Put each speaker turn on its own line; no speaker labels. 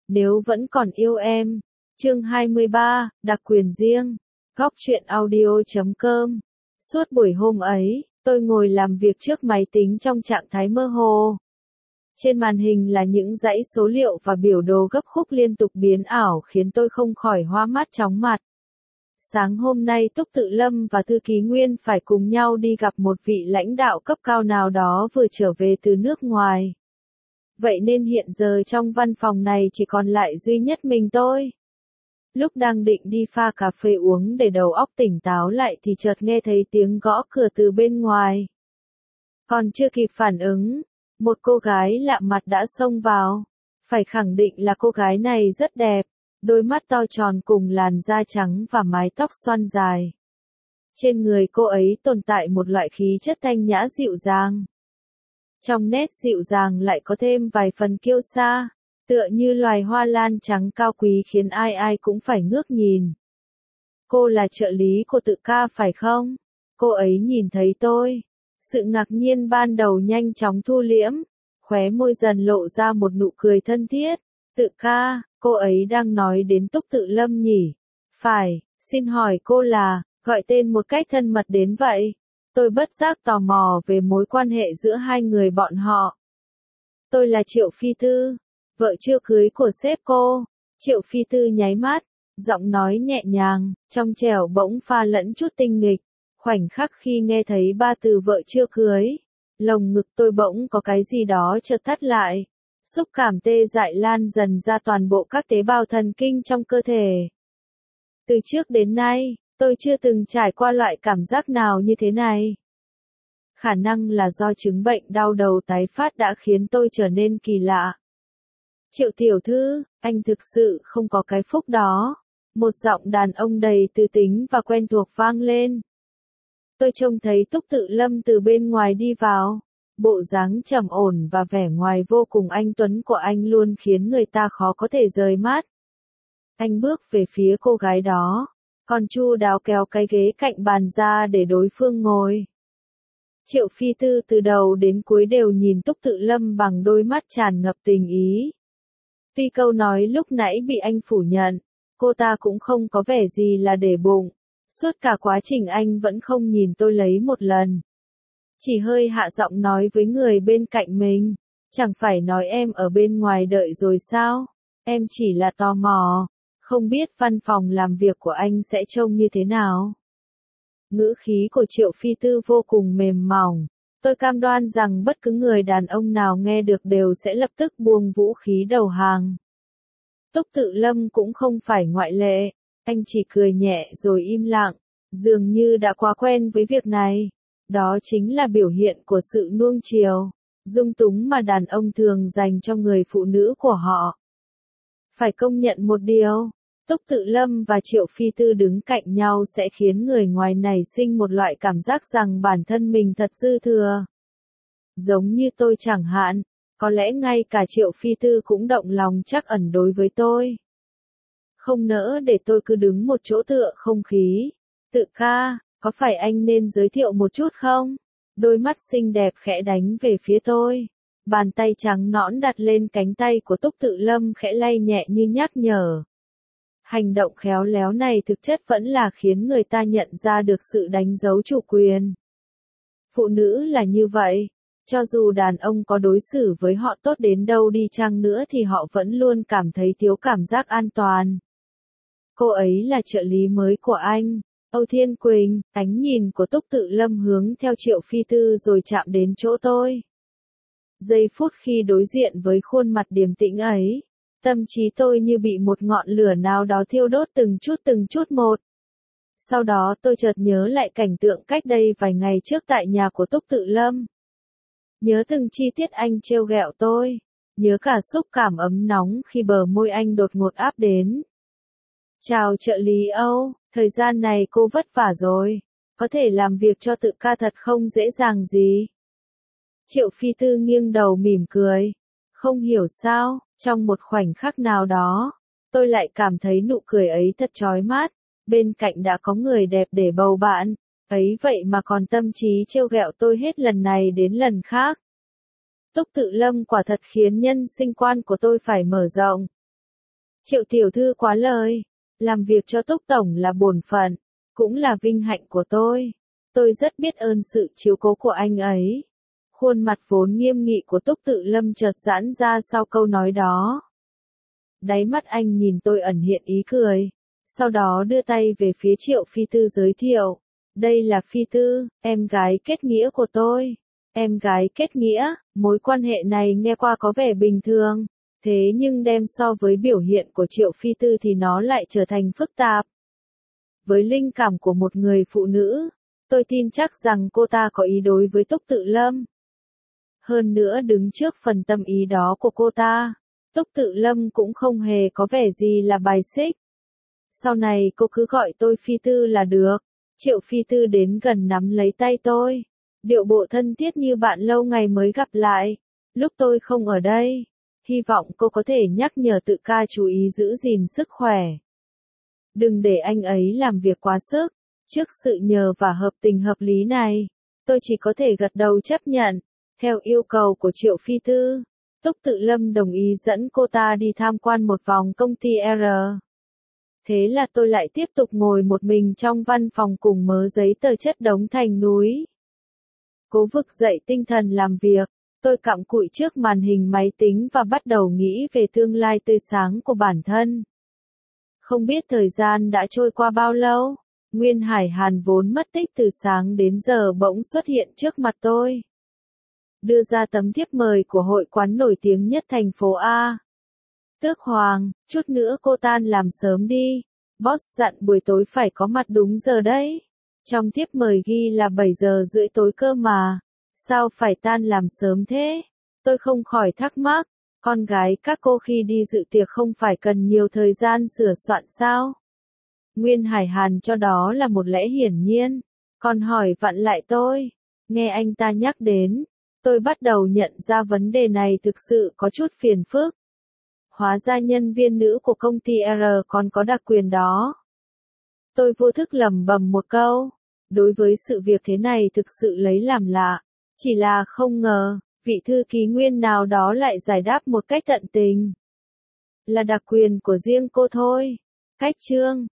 Nếu vẫn còn yêu em. Chương 23, đặc quyền riêng. Góc truyện audio.com. Suốt buổi hôm ấy, tôi ngồi làm việc trước máy tính trong trạng thái mơ hồ. Trên màn hình là những dãy số liệu và biểu đồ gấp khúc liên tục biến ảo khiến tôi không khỏi hoa mắt chóng mặt. Sáng hôm nay Túc Tự Lâm và Thư ký Nguyên phải cùng nhau đi gặp một vị lãnh đạo cấp cao nào đó vừa trở về từ nước ngoài. Vậy nên hiện giờ trong văn phòng này chỉ còn lại duy nhất mình tôi. Lúc đang định đi pha cà phê uống để đầu óc tỉnh táo lại thì chợt nghe thấy tiếng gõ cửa từ bên ngoài. Còn chưa kịp phản ứng, một cô gái lạ mặt đã xông vào. Phải khẳng định là cô gái này rất đẹp, đôi mắt to tròn cùng làn da trắng và mái tóc xoăn dài. Trên người cô ấy tồn tại một loại khí chất thanh nhã dịu dàng. Trong nét dịu dàng lại có thêm vài phần kiêu sa, tựa như loài hoa lan trắng cao quý khiến ai ai cũng phải ngước nhìn. Cô là trợ lý của Tự Ca phải không? Cô ấy nhìn thấy tôi. Sự ngạc nhiên ban đầu nhanh chóng thu liễm, khóe môi dần lộ ra một nụ cười thân thiết. Tự Ca, cô ấy đang nói đến Túc Tự Lâm nhỉ? Phải, xin hỏi cô là, gọi tên một cách thân mật đến vậy. Tôi bất giác tò mò về mối quan hệ giữa hai người bọn họ. Tôi là Triệu Phi Tư, vợ chưa cưới của sếp cô. Triệu Phi Tư nháy mắt, giọng nói nhẹ nhàng, trong trẻo bỗng pha lẫn chút tinh nghịch. Khoảnh khắc khi nghe thấy ba từ vợ chưa cưới, lồng ngực tôi bỗng có cái gì đó chợt thắt lại. Xúc cảm tê dại lan dần ra toàn bộ các tế bào thần kinh trong cơ thể. Từ trước đến nay, tôi chưa từng trải qua loại cảm giác nào như thế này. Khả năng là do chứng bệnh đau đầu tái phát đã khiến tôi trở nên kỳ lạ. Triệu tiểu thư, anh thực sự không có cái phúc đó. Một giọng đàn ông đầy tư tính và quen thuộc vang lên. Tôi trông thấy Túc Tự Lâm từ bên ngoài đi vào. Bộ dáng trầm ổn và vẻ ngoài vô cùng anh tuấn của anh luôn khiến người ta khó có thể rời mắt. Anh bước về phía cô gái đó, còn chu đáo kéo cái ghế cạnh bàn ra để đối phương ngồi. Triệu Phi Tư từ đầu đến cuối đều nhìn Túc Tự Lâm bằng đôi mắt tràn ngập tình ý. Tuy câu nói lúc nãy bị anh phủ nhận, cô ta cũng không có vẻ gì là để bụng. Suốt cả quá trình anh vẫn không nhìn tôi lấy một lần. Chỉ hơi hạ giọng nói với người bên cạnh mình. Chẳng phải nói em ở bên ngoài đợi rồi sao? Em chỉ là tò mò. Không biết văn phòng làm việc của anh sẽ trông như thế nào? Ngữ khí của Triệu Phi Tư vô cùng mềm mỏng. Tôi cam đoan rằng bất cứ người đàn ông nào nghe được đều sẽ lập tức buông vũ khí đầu hàng. Túc Tự Lâm cũng không phải ngoại lệ. Anh chỉ cười nhẹ rồi im lặng, dường như đã quá quen với việc này. Đó chính là biểu hiện của sự nuông chiều, dung túng mà đàn ông thường dành cho người phụ nữ của họ. Phải công nhận một điều, Túc Tự Lâm và Triệu Phi Tư đứng cạnh nhau sẽ khiến người ngoài nảy sinh một loại cảm giác rằng bản thân mình thật dư thừa. Giống như tôi chẳng hạn, có lẽ ngay cả Triệu Phi Tư cũng động lòng trắc ẩn đối với tôi. Không nỡ để tôi cứ đứng một chỗ tựa không khí. Tự Ca, có phải anh nên giới thiệu một chút không? Đôi mắt xinh đẹp khẽ đánh về phía tôi. Bàn tay trắng nõn đặt lên cánh tay của Túc Tự Lâm khẽ lay nhẹ như nhắc nhở. Hành động khéo léo này thực chất vẫn là khiến người ta nhận ra được sự đánh dấu chủ quyền. Phụ nữ là như vậy. Cho dù đàn ông có đối xử với họ tốt đến đâu đi chăng nữa thì họ vẫn luôn cảm thấy thiếu cảm giác an toàn. Cô ấy là trợ lý mới của anh, Âu Thiên Quỳnh. Ánh nhìn của Túc Tự Lâm hướng theo Triệu Phi Tư rồi chạm đến chỗ tôi. Giây phút khi đối diện với khuôn mặt điềm tĩnh ấy, tâm trí tôi như bị một ngọn lửa nào đó thiêu đốt từng chút một. Sau đó tôi chợt nhớ lại cảnh tượng cách đây vài ngày trước tại nhà của Túc Tự Lâm. Nhớ từng chi tiết anh trêu ghẹo tôi, nhớ cả xúc cảm ấm nóng khi bờ môi anh đột ngột áp đến. Chào trợ lý Âu, thời gian này cô vất vả rồi, có thể làm việc cho Tự Ca thật không dễ dàng gì. Triệu Phi Tư nghiêng đầu mỉm cười, không hiểu sao, trong một khoảnh khắc nào đó, tôi lại cảm thấy nụ cười ấy thật chói mắt, bên cạnh đã có người đẹp để bầu bạn, ấy vậy mà còn tâm trí trêu ghẹo tôi hết lần này đến lần khác. Túc Tự Lâm quả thật khiến nhân sinh quan của tôi phải mở rộng. Triệu tiểu thư quá lời. Làm việc cho Túc Tổng là bổn phận, cũng là vinh hạnh của tôi. Tôi rất biết ơn sự chiếu cố của anh ấy. Khuôn mặt vốn nghiêm nghị của Túc Tự Lâm chợt giãn ra sau câu nói đó. Đáy mắt anh nhìn tôi ẩn hiện ý cười. Sau đó đưa tay về phía Triệu Phi Tư giới thiệu. Đây là Phi Tư, em gái kết nghĩa của tôi. Em gái kết nghĩa, mối quan hệ này nghe qua có vẻ bình thường. Thế nhưng đem so với biểu hiện của Triệu Phi Tư thì nó lại trở thành phức tạp. Với linh cảm của một người phụ nữ, tôi tin chắc rằng cô ta có ý đối với Túc Tự Lâm. Hơn nữa đứng trước phần tâm ý đó của cô ta, Túc Tự Lâm cũng không hề có vẻ gì là bài xích. Sau này cô cứ gọi tôi Phi Tư là được. Triệu Phi Tư đến gần nắm lấy tay tôi. Điệu bộ thân thiết như bạn lâu ngày mới gặp lại. Lúc tôi không ở đây, hy vọng cô có thể nhắc nhở Tự ca chú ý giữ gìn sức khỏe. Đừng để anh ấy làm việc quá sức. Trước sự nhờ và hợp tình hợp lý này, tôi chỉ có thể gật đầu chấp nhận. Theo yêu cầu của Triệu Phi Tư, Túc Tự Lâm đồng ý dẫn cô ta đi tham quan một vòng công ty R. Thế là tôi lại tiếp tục ngồi một mình trong văn phòng cùng mớ giấy tờ chất đống thành núi. Cố vực dậy tinh thần làm việc, tôi cặm cụi trước màn hình máy tính và bắt đầu nghĩ về tương lai tươi sáng của bản thân. Không biết thời gian đã trôi qua bao lâu, Nguyên Hải Hàn vốn mất tích từ sáng đến giờ bỗng xuất hiện trước mặt tôi. Đưa ra tấm thiếp mời của hội quán nổi tiếng nhất thành phố A. Tước Hoàng, chút nữa cô tan làm sớm đi. Boss dặn buổi tối phải có mặt đúng giờ đấy. Trong thiếp mời ghi là 7 giờ rưỡi tối cơ mà. Sao phải tan làm sớm thế? Tôi không khỏi thắc mắc. Con gái các cô khi đi dự tiệc không phải cần nhiều thời gian sửa soạn sao? Nguyên Hải Hàn cho đó là một lẽ hiển nhiên. Còn hỏi vặn lại tôi. Nghe anh ta nhắc đến, tôi bắt đầu nhận ra vấn đề này thực sự có chút phiền phức. Hóa ra nhân viên nữ của công ty R còn có đặc quyền đó. Tôi vô thức lẩm bẩm một câu. Đối với sự việc thế này thực sự lấy làm lạ. Chỉ là không ngờ, vị thư ký Nguyên nào đó lại giải đáp một cách tận tình. Là đặc quyền của riêng cô thôi. Cách chương